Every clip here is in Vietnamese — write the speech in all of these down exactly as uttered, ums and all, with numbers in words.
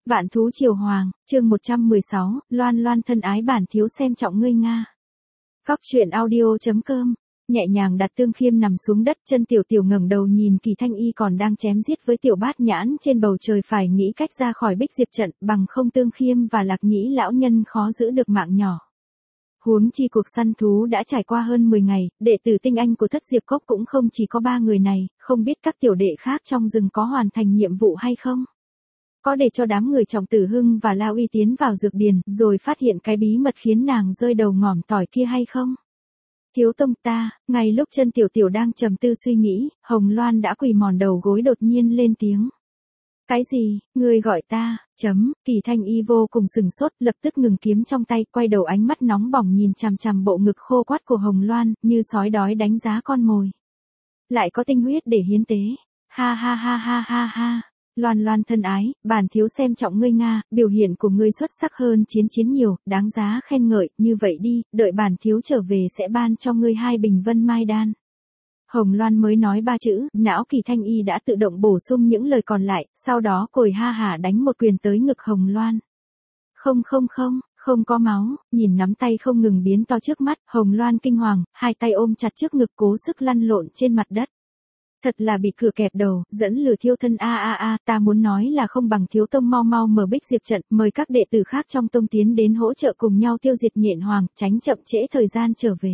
Vạn thú triều hoàng, chương một trăm mười sáu, Loan Loan thân ái bản thiếu xem trọng ngươi Nga. Góc truyện audio.com, nhẹ nhàng đặt Tương Khiêm nằm xuống đất, chân Tiểu Tiểu ngẩng đầu nhìn Kỳ Thanh Y còn đang chém giết với Tiểu Bát Nhãn trên bầu trời, phải nghĩ cách ra khỏi Bích Diệp trận, bằng không Tương Khiêm và Lạc Nhĩ lão nhân khó giữ được mạng nhỏ. Huống chi cuộc săn thú đã trải qua hơn mười ngày, đệ tử tinh anh của Thất Diệp Cốc cũng không chỉ có ba người này, không biết các tiểu đệ khác trong rừng có hoàn thành nhiệm vụ hay không. Có để cho đám người Trọng Tử Hưng và Lao Uy tiến vào dược điền, rồi phát hiện cái bí mật khiến nàng rơi đầu ngỏm tỏi kia hay không? Thiếu tông ta, ngay lúc chân Tiểu Tiểu đang trầm tư suy nghĩ, Hồng Loan đã quỳ mòn đầu gối đột nhiên lên tiếng. Cái gì, ngươi gọi ta, chấm, Kỳ Thanh Y vô cùng sừng sốt, lập tức ngừng kiếm trong tay, quay đầu ánh mắt nóng bỏng nhìn chằm chằm bộ ngực khô quắt của Hồng Loan, như sói đói đánh giá con mồi. Lại có tinh huyết để hiến tế, ha ha ha ha ha ha. Loan Loan thân ái, bản thiếu xem trọng ngươi Nga, biểu hiện của ngươi xuất sắc hơn chiến chiến nhiều, đáng giá khen ngợi, như vậy đi, đợi bản thiếu trở về sẽ ban cho ngươi hai bình vân mai đan. Hồng Loan mới nói ba chữ, não Kỳ Thanh Y đã tự động bổ sung những lời còn lại, sau đó cười ha hả đánh một quyền tới ngực Hồng Loan. Không không không, không có máu, nhìn nắm tay không ngừng biến to trước mắt, Hồng Loan kinh hoàng, hai tay ôm chặt trước ngực cố sức lăn lộn trên mặt đất. Thật là bị cửa kẹp đầu, dẫn lửa thiêu thân a a a, ta muốn nói là không bằng thiếu tông mau mau mở Bích Diệp trận, mời các đệ tử khác trong tông tiến đến hỗ trợ cùng nhau tiêu diệt Nhện Hoàng, tránh chậm trễ thời gian trở về.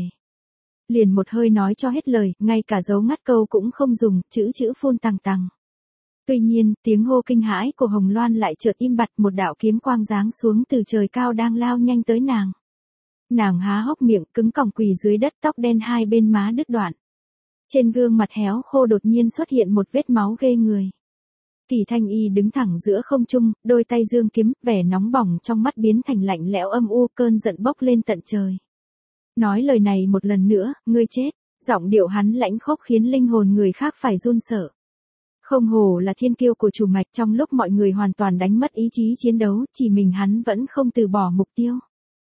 Liền một hơi nói cho hết lời, ngay cả dấu ngắt câu cũng không dùng, chữ chữ phun tằng tằng. Tuy nhiên, tiếng hô kinh hãi của Hồng Loan lại chợt im bặt, một đạo kiếm quang giáng xuống từ trời cao đang lao nhanh tới nàng. Nàng há hốc miệng, cứng còng quỳ dưới đất, tóc đen hai bên má đứt đoạn. Trên gương mặt héo khô đột nhiên xuất hiện một vết máu ghê người. Kỳ Thanh Y đứng thẳng giữa không trung, đôi tay giương kiếm, vẻ nóng bỏng trong mắt biến thành lạnh lẽo âm u, cơn giận bốc lên tận trời. Nói lời này một lần nữa, ngươi chết, giọng điệu hắn lãnh khốc khiến linh hồn người khác phải run sợ. Không hổ là thiên kiêu của chủ mạch, trong lúc mọi người hoàn toàn đánh mất ý chí chiến đấu, chỉ mình hắn vẫn không từ bỏ mục tiêu.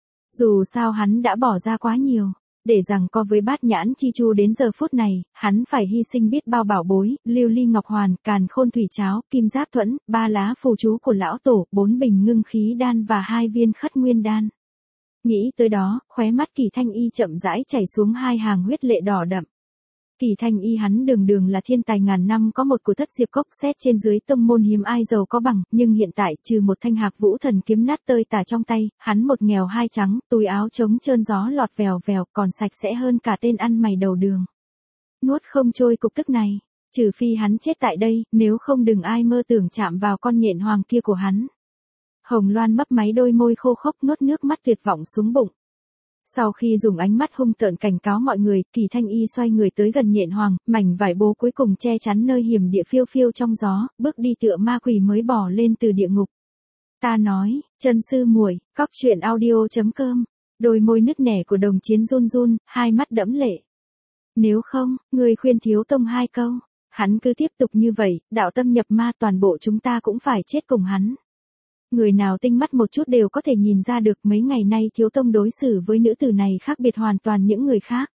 Dù sao hắn đã bỏ ra quá nhiều. Để rằng co với Bát Nhãn Chi Chu đến giờ phút này, hắn phải hy sinh biết bao bảo bối, lưu ly ngọc hoàn, càn khôn thủy cháo, kim giáp thuẫn, ba lá phù chú của lão tổ, bốn bình ngưng khí đan và hai viên khất nguyên đan. Nghĩ tới đó, khóe mắt Kỳ Thanh Y chậm rãi chảy xuống hai hàng huyết lệ đỏ đậm. Kỳ Thanh Y hắn đường đường là thiên tài ngàn năm có một của Thất Diệp Cốc, xét trên dưới tông môn hiếm ai giàu có bằng, nhưng hiện tại trừ một thanh Hạc Vũ Thần kiếm nát tơi tả trong tay, hắn một nghèo hai trắng, túi áo trống trơn gió lọt vèo vèo, còn sạch sẽ hơn cả tên ăn mày đầu đường. Nuốt không trôi cục tức này, trừ phi hắn chết tại đây, nếu không đừng ai mơ tưởng chạm vào con Nhện Hoàng kia của hắn. Hồng Loan mấp máy đôi môi khô khốc, nuốt nước mắt tuyệt vọng xuống bụng. Sau khi dùng ánh mắt hung tợn cảnh cáo mọi người, Kỳ Thanh Y xoay người tới gần Nhện Hoàng, mảnh vải bố cuối cùng che chắn nơi hiểm địa phiêu phiêu trong gió, bước đi tựa ma quỷ mới bỏ lên từ địa ngục. Ta nói, chân sư muội, góc truyện audio.com, đôi môi nứt nẻ của Đồng Chiến run run, hai mắt đẫm lệ. Nếu không, người khuyên thiếu tông hai câu, hắn cứ tiếp tục như vậy, đạo tâm nhập ma, toàn bộ chúng ta cũng phải chết cùng hắn. Người nào tinh mắt một chút đều có thể nhìn ra được mấy ngày nay thiếu tông đối xử với nữ tử này khác biệt hoàn toàn những người khác.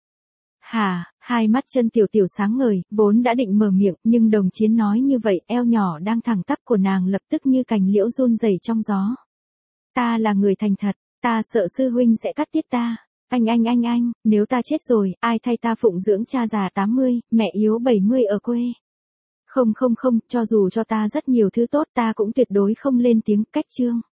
Hà, hai mắt chân Tiểu Tiểu sáng ngời, vốn đã định mở miệng, nhưng Đồng Chiến nói như vậy, eo nhỏ đang thẳng tắp của nàng lập tức như cành liễu run rẩy trong gió. Ta là người thành thật, ta sợ sư huynh sẽ cắt tiết ta. Anh anh anh anh, nếu ta chết rồi, ai thay ta phụng dưỡng cha già tám mươi, mẹ yếu bảy mươi ở quê. Không không không, cho dù cho ta rất nhiều thứ tốt ta cũng tuyệt đối không lên tiếng, cách chương.